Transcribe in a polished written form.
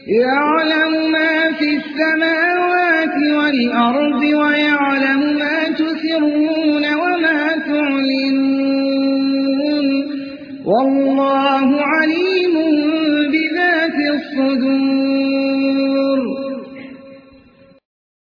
يعلم ما في السماوات والأرض ويعلم ما تسرون وما تعلنون والله عليم